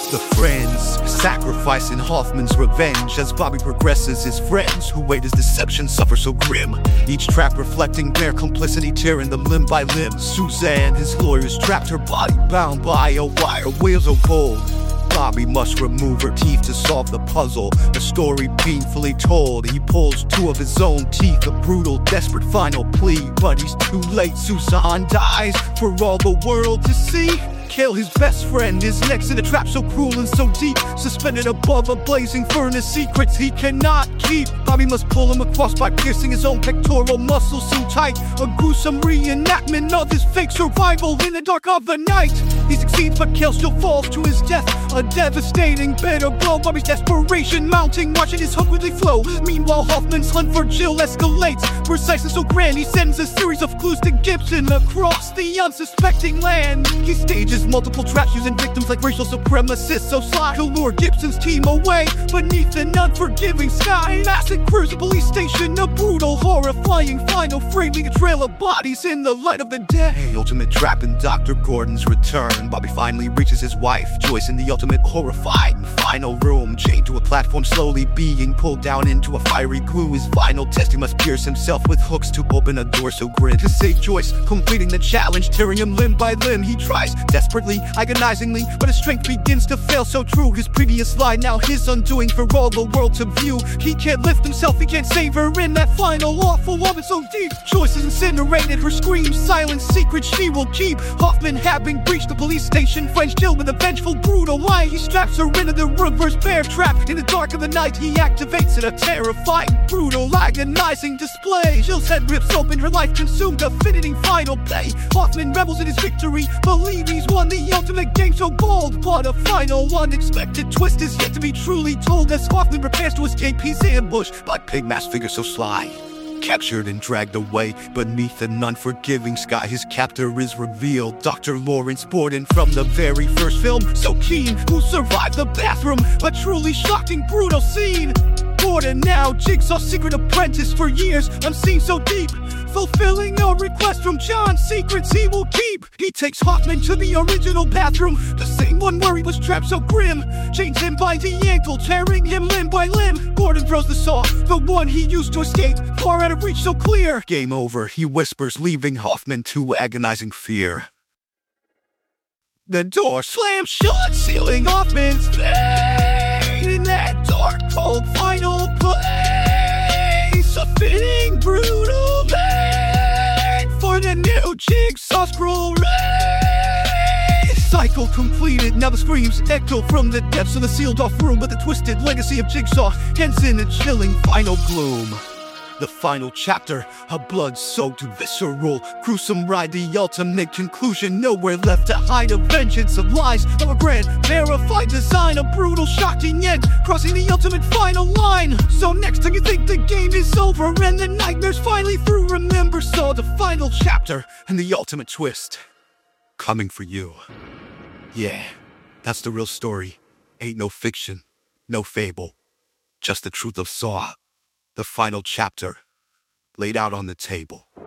The friends, sacrificing Hoffman's revenge. As Bobby progresses, his friends who wait his deception suffer so grim. Each trap reflecting their complicity, tearing them limb by limb. Suzanne, his lawyers, trapped her body, bound by a wire, wheels of gold. Bobby must remove her teeth to solve the puzzle. The story painfully told. He pulls two of his own teeth, a brutal, desperate final plea. But he's too late. Suzanne dies for all the world to see. Kill his best friend is next in a trap so cruel and so deep. Suspended above a blazing furnace, secrets he cannot keep. Bobby must pull him across by piercing his own pectoral muscles so tight. A gruesome reenactment of his fake survival in the dark of the night. He succeeds but Cale still falls to his death. A devastating bitter blow. Bobby's desperation mounting, watching his hook really flow. Meanwhile, Hoffman's hunt for Jill escalates. Precise and so grand, he sends a series of clues to Gibson across the unsuspecting land. He stages multiple traps using victims like racial supremacists, so Sly will lure Gibson's team away beneath an unforgiving sky. Massacres a police station, a brutal, horrifying final frame, leaving a trail of bodies in the light of the day. Ultimate trap in Dr. Gordon's return. Bobby finally reaches his wife, Joyce, in the ultimate horrifying final room. Chained to a platform, slowly being pulled down into a fiery glue. His final test, he must pierce himself with hooks to open a door so grim. To save Joyce, completing the challenge, tearing him limb by limb. He tries desperately, agonizingly, but his strength begins to fail so true. His previous lie, now his undoing for all the world to view. He can't lift himself, he can't save her in that final awful moment so deep. Joyce is incinerated, her screams silent secret she will keep. Hoffman having breached the police station, French Jill with a vengeful, brutal eye. He straps her into the reverse bear trap. In the dark of the night, he activates it, a terrifying, brutal, agonizing display. Jill's head rips open, her life consumed, a fitting final play. Hoffman revels in his victory, believe he's won the ultimate game so bold. But a final unexpected twist is yet to be truly told. As Hoffman prepares to escape, he's ambushed by pig-masked figures so sly. Captured and dragged away beneath an unforgiving sky, his captor is revealed. Dr. Lawrence Borden from the very first film, so keen, who survived the bathroom. A truly shocking, brutal scene. Borden now, Jigsaw's secret apprentice for years, unseen so deep. Fulfilling a request from John, secrets he will keep. He takes Hoffman to the original bathroom, the same one where he was trapped so grim. Chains him by the ankle, tearing him limb by limb. Gordon throws the saw, the one he used to escape, far out of reach so clear. Game over, he whispers, leaving Hoffman to agonizing fear. The door slams shut, sealing Hoffman's fate in that dark, cold final place. A fitting, brutal fate for the new Jigsaw scroll race. Cycle completed, now the screams echo from the depths of the sealed-off room. But the twisted legacy of Jigsaw ends in a chilling final gloom. The final chapter, a blood-soaked, visceral, gruesome ride, the ultimate conclusion. Nowhere left to hide, a vengeance of lies, of a grand, verified design, a brutal, shocking end, crossing the ultimate final line. So next time you think the game is over and the nightmare's finally through, remember Saw, the final chapter and the ultimate twist coming for you. Yeah, that's the real story. Ain't no fiction, no fable, just the truth of Saw. The final chapter laid out on the table.